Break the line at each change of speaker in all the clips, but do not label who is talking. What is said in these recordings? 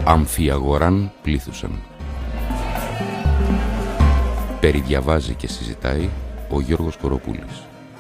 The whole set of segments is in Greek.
Αμφιαγοράν πλήθουσαν. Περιδιαβάζει και συζητάει ο Γιώργος Κοροπούλης.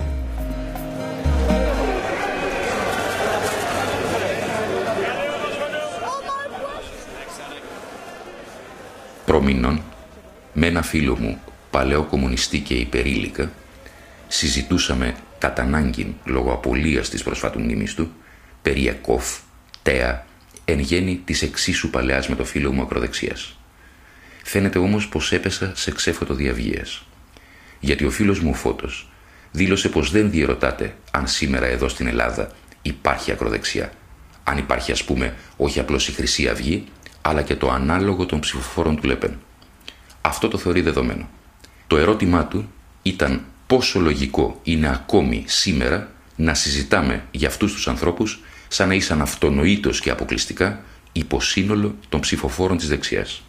Προμηνών, με ένα φίλο μου, παλαιό κομμουνιστή και υπερήλικα, συζητούσαμε κατά ανάγκην λόγω απολίας της προσφάτου μνήμης του, περί ΕΚΟΦ, ΤΕΑ, εν γέννη της εξίσου παλαιάς με το φίλο μου ακροδεξιάς. Φαίνεται όμως πως έπεσα σε ξέφωτο διαυγείας. Γιατί ο φίλος μου ο Φώτος δήλωσε πως δεν διερωτάται αν σήμερα εδώ στην Ελλάδα υπάρχει ακροδεξιά. Αν υπάρχει, ας πούμε, όχι απλώς η Χρυσή Αυγή, αλλά και το ανάλογο των ψηφοφόρων του Λεπέν. Αυτό το θεωρεί δεδομένο. Το ερώτημά του ήταν πόσο λογικό είναι ακόμη σήμερα να συζητάμε για αυτούς τους ανθρώπους σαν να ήσαν αυτονοήτως και αποκλειστικά υποσύνολο των ψηφοφόρων της δεξιάς.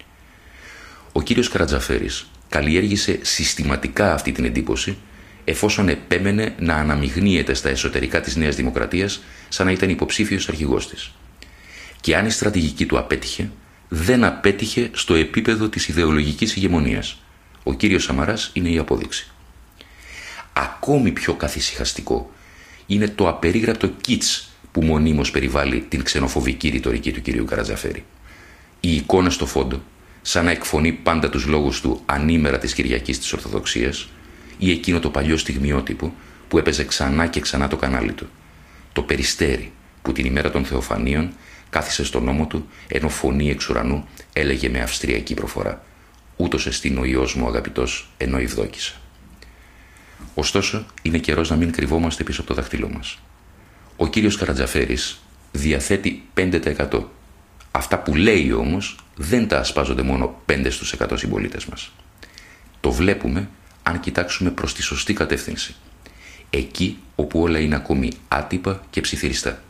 Ο κύριος Καρατζαφέρης καλλιέργησε συστηματικά αυτή την εντύπωση, εφόσον επέμενε να αναμειγνύεται στα εσωτερικά της Νέας Δημοκρατίας σαν να ήταν υποψήφιος αρχηγός της. Και αν η στρατηγική του απέτυχε, δεν απέτυχε στο επίπεδο της ιδεολογικής ηγεμονίας. Ο κύριος Σαμαράς είναι η απόδειξη. Ακόμη πιο καθησυχαστικό είναι το απερίγραπτο κιτς που μονίμως περιβάλλει την ξενοφοβική ρητορική του κυρίου Καρατζαφέρη. Οι εικόνες στο φόντο, σαν να εκφωνεί πάντα τους λόγους του ανήμερα της Κυριακής της Ορθοδοξίας, ή εκείνο το παλιό στιγμιότυπο που έπαιζε ξανά και ξανά το κανάλι του. Το Περιστέρι που την ημέρα των Θεοφανίων κάθισε στον ώμο του, ενώ φωνή εξ ουρανού έλεγε με αυστριακή προφορά: «Ούτως εστίν ο Υιός μου αγαπητός, ενώ ευδόκησα». Ωστόσο, είναι καιρός να μην κρυβόμαστε πίσω από το δάχτυλό μας. Ο κύριος Καρατζαφέρης διαθέτει 5%. Αυτά που λέει όμως δεν τα ασπάζονται μόνο 5% συμπολίτες μας. Το βλέπουμε αν κοιτάξουμε προς τη σωστή κατεύθυνση. Εκεί όπου όλα είναι ακόμη άτυπα και ψιθυριστά.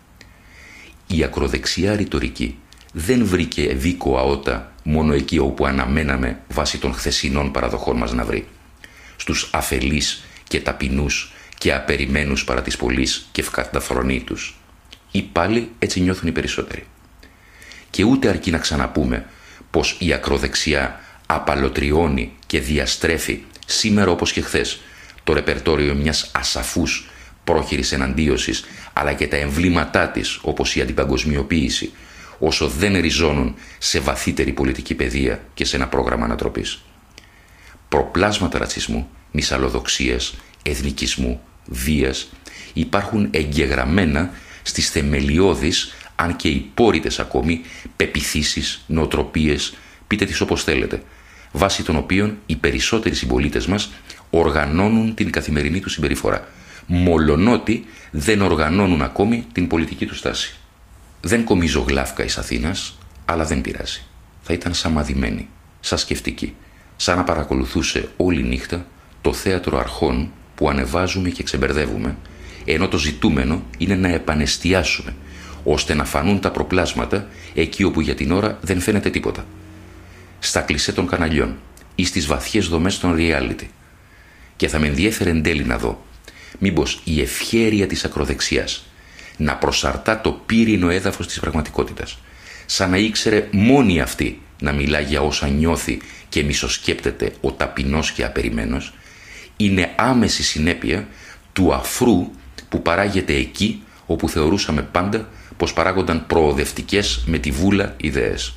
Η ακροδεξιά ρητορική δεν βρήκε δίκο αότα μόνο εκεί όπου αναμέναμε βάσει των χθεσινών παραδοχών μας να βρει. Στους αφελείς και ταπεινούς και απεριμένους παρά της πολλής και ευκαταφρονήτους. Ή πάλι έτσι νιώθουν οι περισσότεροι. Και ούτε αρκεί να ξαναπούμε πως η ακροδεξιά απαλωτριώνει και διαστρέφει σήμερα όπως και χθες το ρεπερτόριο μιας ασαφούς πρόχειρης εναντίωσης, αλλά και τα εμβλήματά της όπως η αντιπαγκοσμιοποίηση, όσο δεν ριζώνουν σε βαθύτερη πολιτική παιδεία και σε ένα πρόγραμμα ανατροπής. Προπλάσματα ρατσισμού, μυσαλλοδοξίας, εθνικισμού, βίας υπάρχουν εγγεγραμμένα στις θεμελιώδεις, αν και υπόρρητες ακόμη, πεποιθήσεις, νοοτροπίες, πείτε τις όπως θέλετε, βάσει των οποίων οι περισσότεροι συμπολίτες μας οργανώνουν την καθημερινή του συμπεριφορά, μολονότι δεν οργανώνουν ακόμη την πολιτική του στάση. Δεν κομίζω γλάφκα εις Αθήνας, αλλά δεν πειράζει. Θα ήταν σαμαδημένη, σαν σκεφτική, σαν να παρακολουθούσε όλη νύχτα το θέατρο αρχών που ανεβάζουμε και ξεμπερδεύουμε, ενώ το ζητούμενο είναι να επανεστιάσουμε, ώστε να φανούν τα προπλάσματα εκεί όπου για την ώρα δεν φαίνεται τίποτα. Στα κλισέ των καναλιών ή στις βαθιές δομές των reality. Και θα με ενδιέφερε εν τέλει να δω μήπως η ευχέρεια της ακροδεξιάς να προσαρτά το πύρινο έδαφος της πραγματικότητας, σαν να ήξερε μόνη αυτή να μιλά για όσα νιώθει και μισοσκέπτεται ο ταπεινός και απεριμένος, είναι άμεση συνέπεια του αφρού που παράγεται εκεί όπου θεωρούσαμε πάντα πως παράγονταν προοδευτικές με τη βούλα ιδέες.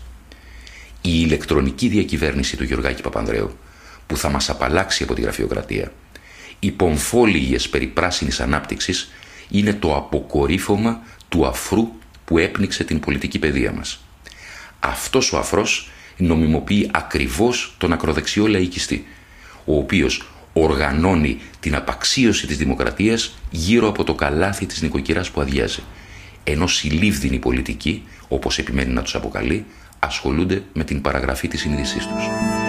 Η ηλεκτρονική διακυβέρνηση του Γεωργάκη Παπανδρέου, που θα μας απαλλάξει από τη γραφειοκρατία, οι πομφόλιγες περί πράσινης ανάπτυξης, είναι το αποκορύφωμα του αφρού που έπνιξε την πολιτική παιδεία μας. Αυτός ο αφρός νομιμοποιεί ακριβώς τον ακροδεξιό λαϊκιστή, ο οποίος οργανώνει την απαξίωση της δημοκρατίας γύρω από το καλάθι της νοικοκυράς που αδειάζει, ενώ συλλήβδινοι πολιτικοί, όπως επιμένει να τους αποκαλεί, ασχολούνται με την παραγραφή της συνείδησής τους.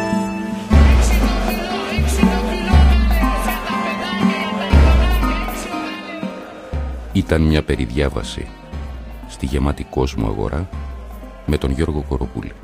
Ήταν μια περιδιάβαση στη γεμάτη κόσμο αγορά με τον Γιώργο Κοροπούλη.